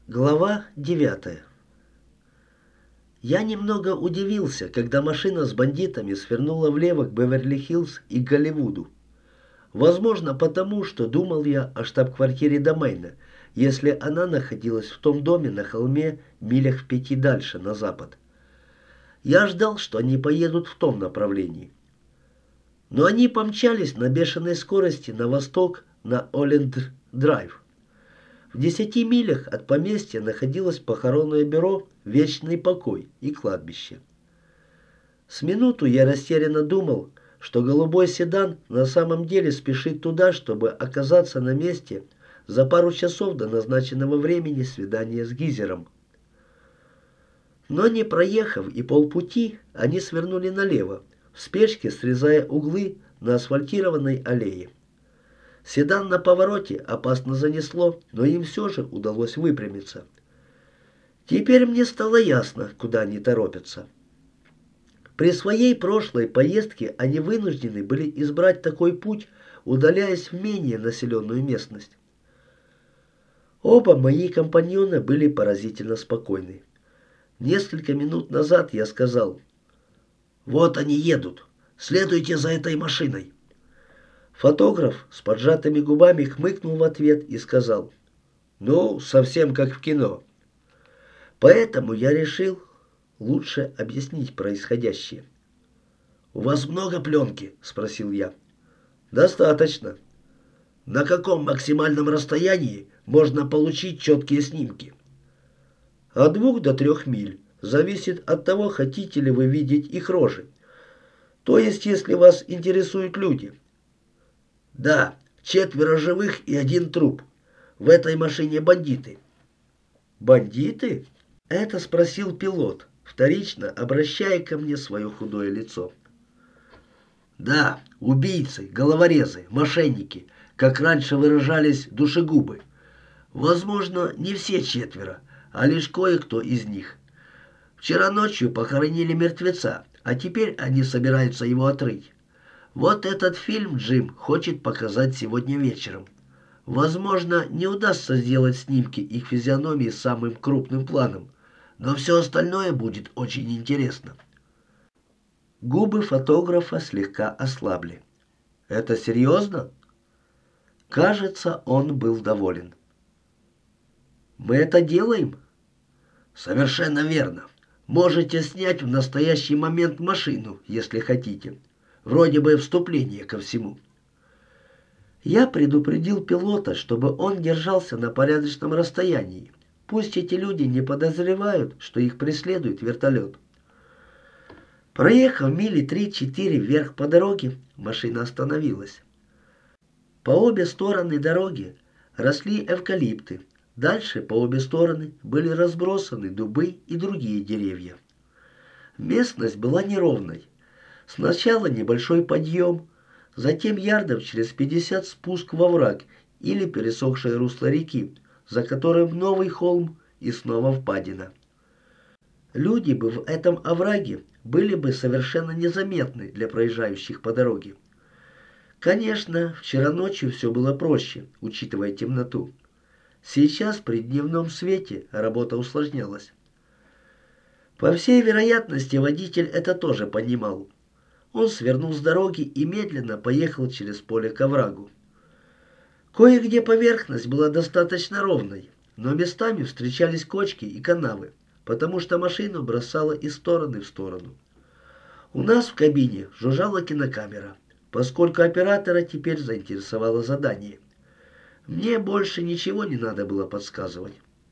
Глава 9. Я немного удивился, когда машина с бандитами свернула влево к Беверли-Хиллз и к Голливуду. Возможно, потому, что думал я о штаб-квартире Домейна, если она находилась в том доме на холме милях в 5 дальше, на запад. Я ждал, что они поедут в том направлении. Но они помчались на бешеной скорости на восток, на Олленд-Драйв. В 10 милях от поместья находилось похоронное бюро «Вечный покой» и кладбище. С минуту я растерянно думал, что голубой седан на самом деле спешит туда, чтобы оказаться на месте за пару часов до назначенного времени свидания с Гизером. Но не проехав и полпути, они свернули налево, в спешке срезая углы на асфальтированной аллее. Седан на повороте опасно занесло, но им все же удалось выпрямиться. Теперь мне стало ясно, куда они торопятся. При своей прошлой поездке они вынуждены были избрать такой путь, удаляясь в менее населенную местность. Оба мои компаньона были поразительно спокойны. Несколько минут назад я сказал: «Вот они едут, следуйте за этой машиной». Фотограф с поджатыми губами хмыкнул в ответ и сказал: «Ну, совсем как в кино». Поэтому я решил лучше объяснить происходящее. «У вас много пленки?» – спросил я. «Достаточно». «На каком максимальном расстоянии можно получить четкие снимки?» «От 2 до 3 миль. Зависит от того, хотите ли вы видеть их рожи. То есть, если вас интересуют люди». «Да, 4 живых и 1 труп. В этой машине бандиты». «Бандиты?» — это спросил пилот, вторично обращая ко мне свое худое лицо. «Да, убийцы, головорезы, мошенники, как раньше выражались душегубы. Возможно, не все 4, а лишь кое-кто из них. Вчера ночью похоронили мертвеца, а теперь они собираются его отрыть. Вот этот фильм Джим хочет показать сегодня вечером. Возможно, не удастся сделать снимки их физиономии самым крупным планом, но все остальное будет очень интересно». Губы фотографа слегка ослабли. «Это серьезно?» Кажется, он был доволен. «Мы это делаем?» «Совершенно верно. Можете снять в настоящий момент машину, если хотите. Вроде бы вступление ко всему». Я предупредил пилота, чтобы он держался на порядочном расстоянии. Пусть эти люди не подозревают, что их преследует вертолет. Проехав мили 3-4 вверх по дороге, машина остановилась. По обе стороны дороги росли эвкалипты. Дальше по обе стороны были разбросаны дубы и другие деревья. Местность была неровной. Сначала небольшой подъем, затем ярдов через 50 спуск во враг или пересохшее русло реки, за которым новый холм и снова впадина. Люди бы в этом овраге были бы совершенно незаметны для проезжающих по дороге. Конечно, вчера ночью все было проще, учитывая темноту. Сейчас при дневном свете работа усложнялась. По всей вероятности, водитель это тоже понимал. Он свернул с дороги и медленно поехал через поле к оврагу. Кое-где поверхность была достаточно ровной, но местами встречались кочки и канавы, потому что машину бросало из стороны в сторону. У нас в кабине жужжала кинокамера, поскольку оператора теперь заинтересовало задание. Мне больше ничего не надо было подсказывать.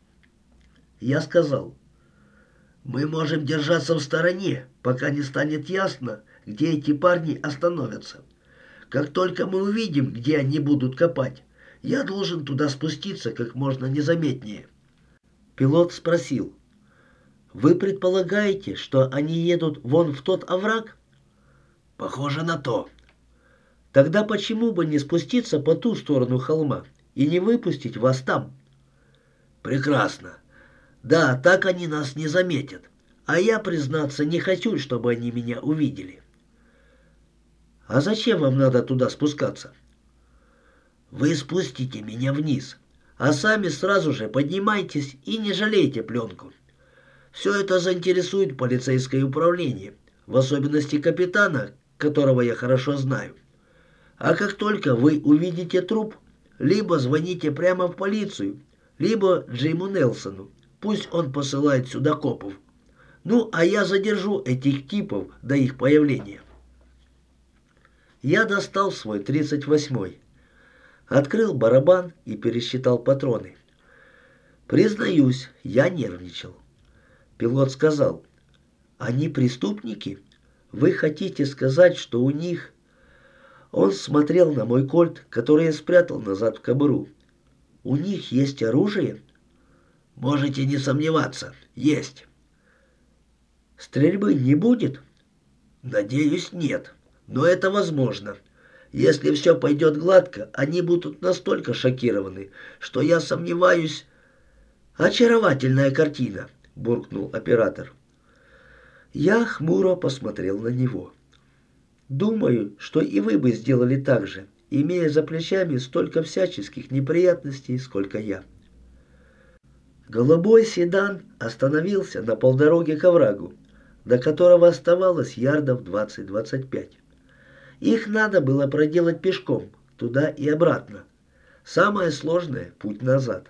Я сказал: «Мы можем держаться в стороне, пока не станет ясно, где эти парни остановятся. Как только мы увидим, где они будут копать, я должен туда спуститься как можно незаметнее». Пилот спросил: «Вы предполагаете, что они едут вон в тот овраг?» «Похоже на то». «Тогда почему бы не спуститься по ту сторону холма и не выпустить вас там?» «Прекрасно. Да, так они нас не заметят. А я, признаться, не хочу, чтобы они меня увидели». «А зачем вам надо туда спускаться?» «Вы спустите меня вниз, а сами сразу же поднимайтесь и не жалейте пленку. Все это заинтересует полицейское управление, в особенности капитана, которого я хорошо знаю. А как только вы увидите труп, либо звоните прямо в полицию, либо Джиму Нелсону. Пусть он посылает сюда копов. Ну, а я задержу этих типов до их появления. Я достал свой 38-й, открыл барабан и пересчитал патроны. Признаюсь, я нервничал. Пилот сказал: «Они преступники? Вы хотите сказать, что у них...» Он смотрел на мой кольт, который я спрятал назад в кобуру. «У них есть оружие?» «Можете не сомневаться, есть». «Стрельбы не будет?» «Надеюсь, нет. Но это возможно. Если все пойдет гладко, они будут настолько шокированы, что я сомневаюсь...» «Очаровательная картина», — буркнул оператор. Я хмуро посмотрел на него. «Думаю, что и вы бы сделали так же, имея за плечами столько всяческих неприятностей, сколько я». Голубой седан остановился на полдороге к оврагу, до которого оставалось ярдов 20-25. Их надо было проделать пешком, туда и обратно. Самое сложное — путь назад.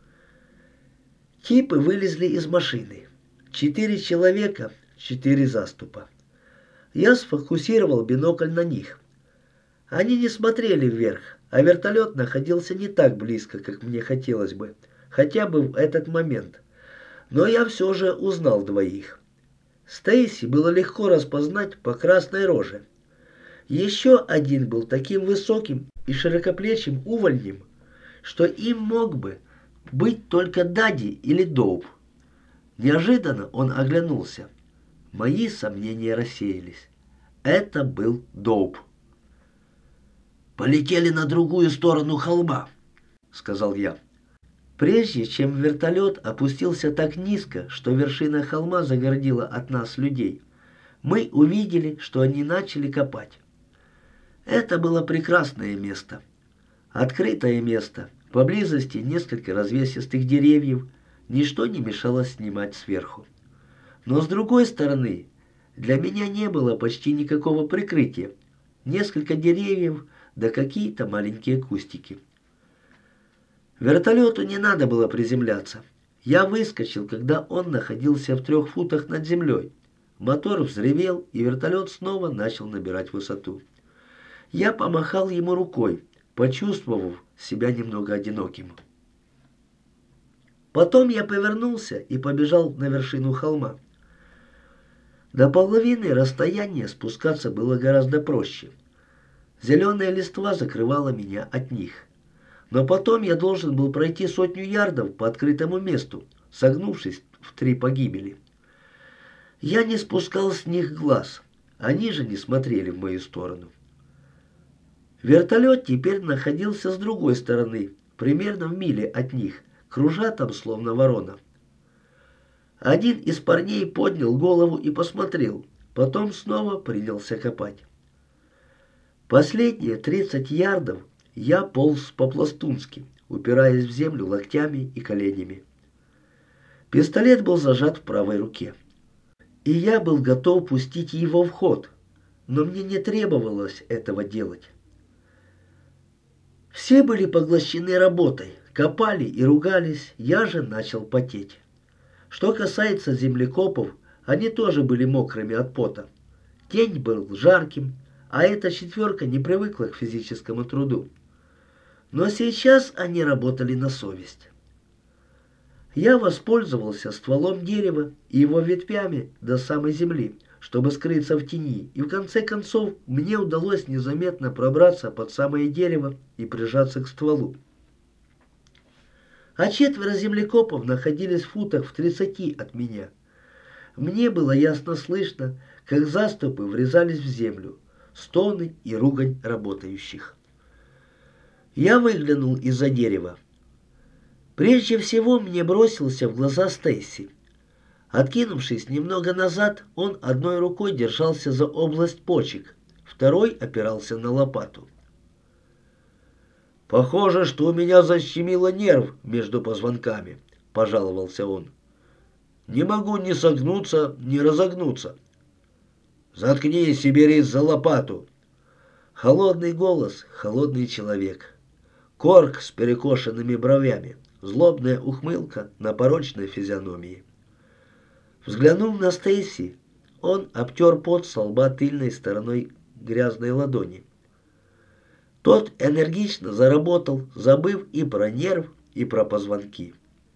Типы вылезли из машины. 4 человека, 4 заступа. Я сфокусировал бинокль на них. Они не смотрели вверх, а вертолет находился не так близко, как мне хотелось бы, хотя бы в этот момент. Но я все же узнал двоих. Стейси было легко распознать по красной роже. Еще один был таким высоким и широкоплечим увольнем, что им мог бы быть только Дади или Доуп. Неожиданно он оглянулся. Мои сомнения рассеялись. Это был Доуп. «Полетели на другую сторону холма», — сказал я. Прежде чем вертолет опустился так низко, что вершина холма загородила от нас людей, мы увидели, что они начали копать. Это было прекрасное место. Открытое место, поблизости несколько развесистых деревьев, ничто не мешало снимать сверху. Но с другой стороны, для меня не было почти никакого прикрытия. Несколько деревьев, да какие-то маленькие кустики. Вертолету не надо было приземляться. Я выскочил, когда он находился в 3 футах над землей. Мотор взревел, и вертолет снова начал набирать высоту. Я помахал ему рукой, почувствовав себя немного одиноким. Потом я повернулся и побежал на вершину холма. До половины расстояния спускаться было гораздо проще. Зеленая листва закрывала меня от них. Но потом я должен был пройти 100 ярдов по открытому месту, согнувшись в 3 погибели. Я не спускал с них глаз, они же не смотрели в мою сторону. Вертолет теперь находился с другой стороны, примерно в миле от них, кружа там словно ворона. Один из парней поднял голову и посмотрел, потом снова принялся копать. Последние 30 ярдов я полз по-пластунски, упираясь в землю локтями и коленями. Пистолет был зажат в правой руке. И я был готов пустить его в ход, но мне не требовалось этого делать. Все были поглощены работой, копали и ругались, я же начал потеть. Что касается землекопов, они тоже были мокрыми от пота. День был жарким, а эта 4 не привыкла к физическому труду. Но сейчас они работали на совесть. Я воспользовался стволом дерева и его ветвями до самой земли, чтобы скрыться в тени, и в конце концов мне удалось незаметно пробраться под самое дерево и прижаться к стволу. А 4 землекопов находились в футах в 30 от меня. Мне было ясно слышно, как заступы врезались в землю, стоны и ругань работающих. Я выглянул из-за дерева. Прежде всего мне бросился в глаза Стейси. Откинувшись немного назад, он одной рукой держался за область почек, второй опирался на лопату. «Похоже, что у меня защемило нерв между позвонками», — пожаловался он. «Не могу ни согнуться, ни разогнуться». «Заткнись и берись за лопату». Холодный голос, холодный человек. Корк с перекошенными бровями, злобная ухмылка на порочной физиономии. Взглянув на Стейси, он обтер пот со лба тыльной стороной грязной ладони. Тот энергично заработал, забыв и про нерв, и про позвонки.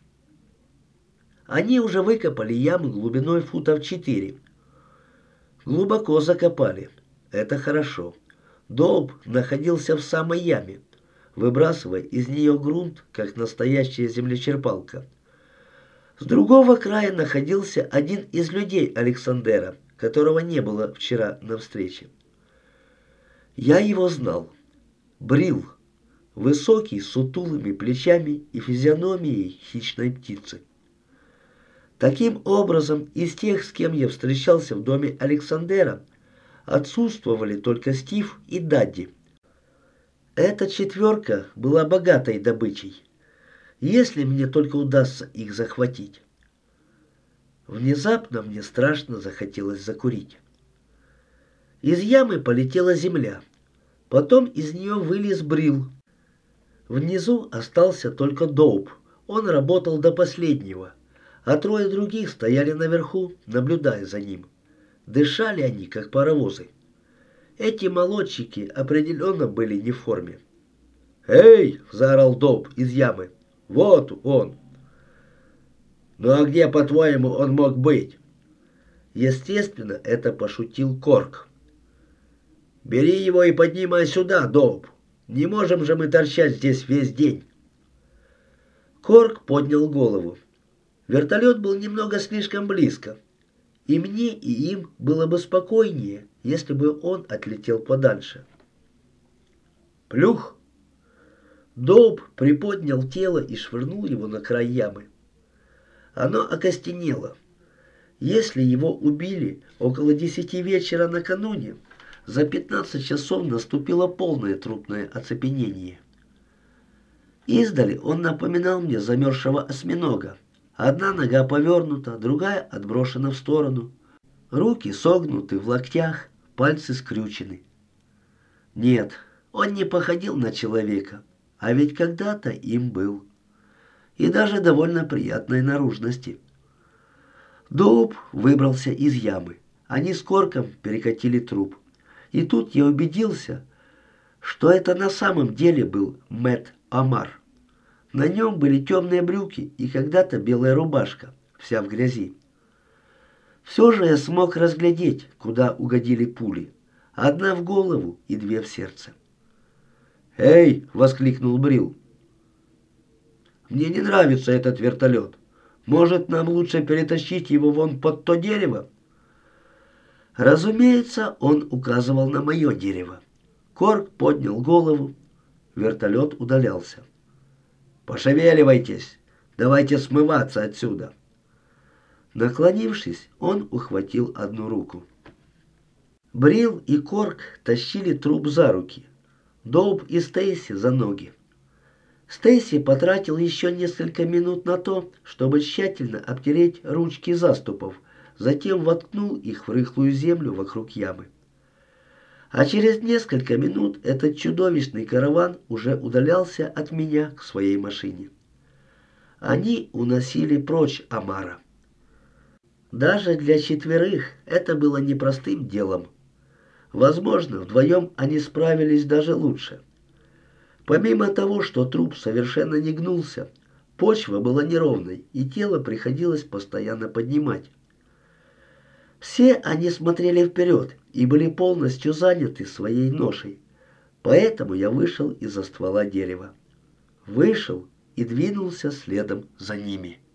Они уже выкопали яму глубиной футов 4. Глубоко закопали. Это хорошо. Доуп находился в самой яме, выбрасывая из нее грунт, как настоящая землечерпалка. С другого края находился один из людей Александера, которого не было вчера на встрече. Я его знал. Брил. Высокий, с сутулыми плечами и физиономией хищной птицы. Таким образом, из тех, с кем я встречался в доме Александера, отсутствовали только Стив и Дадди. Эта четверка была богатой добычей, если мне только удастся их захватить. Внезапно мне страшно захотелось закурить. Из ямы полетела земля. Потом из нее вылез Брил. Внизу остался только Доуп. Он работал до последнего, а трое других стояли наверху, наблюдая за ним. Дышали они, как паровозы. Эти молодчики определенно были не в форме. «Эй!» — заорал Доуп из ямы. «Вот он!» «Ну а где, по-твоему, он мог быть?» Естественно, это пошутил Корк. «Бери его и поднимай сюда, Доуп. Не можем же мы торчать здесь весь день». Корк поднял голову. Вертолет был немного слишком близко. И мне, и им было бы спокойнее, если бы он отлетел подальше. Плюх! Доуп приподнял тело и швырнул его на край ямы. Оно окостенело. Если его убили около 10 вечера накануне, за 15 часов наступило полное трупное оцепенение. Издали он напоминал мне замерзшего осьминога. Одна нога повернута, другая отброшена в сторону. Руки согнуты в локтях, пальцы скрючены. Нет, он не походил на человека, а ведь когда-то им был. И даже довольно приятной наружности. Доуп выбрался из ямы. Они с Корком перекатили труп. И тут я убедился, что это на самом деле был Мэтт Омар. На нем были темные брюки и когда-то белая рубашка, вся в грязи. Все же я смог разглядеть, куда угодили пули. Одна в голову и две в сердце. «Эй!» — воскликнул Брил. «Мне не нравится этот вертолет. Может, нам лучше перетащить его вон под то дерево?» Разумеется, он указывал на мое дерево. Корк поднял голову. Вертолет удалялся. «Пошевеливайтесь! Давайте смываться отсюда!» Наклонившись, он ухватил одну руку. Брил и Корк тащили труп за руки. Доуп и Стейси за ноги. Стейси потратил еще несколько минут на то, чтобы тщательно обтереть ручки заступов, затем воткнул их в рыхлую землю вокруг ямы. А через несколько минут этот чудовищный караван уже удалялся от меня к своей машине. Они уносили прочь Омара. Даже для четверых это было непростым делом. Возможно, вдвоем они справились даже лучше. Помимо того, что труп совершенно не гнулся, почва была неровной, и тело приходилось постоянно поднимать. Все они смотрели вперед и были полностью заняты своей ношей. Поэтому я вышел из-за ствола дерева. Вышел и двинулся следом за ними.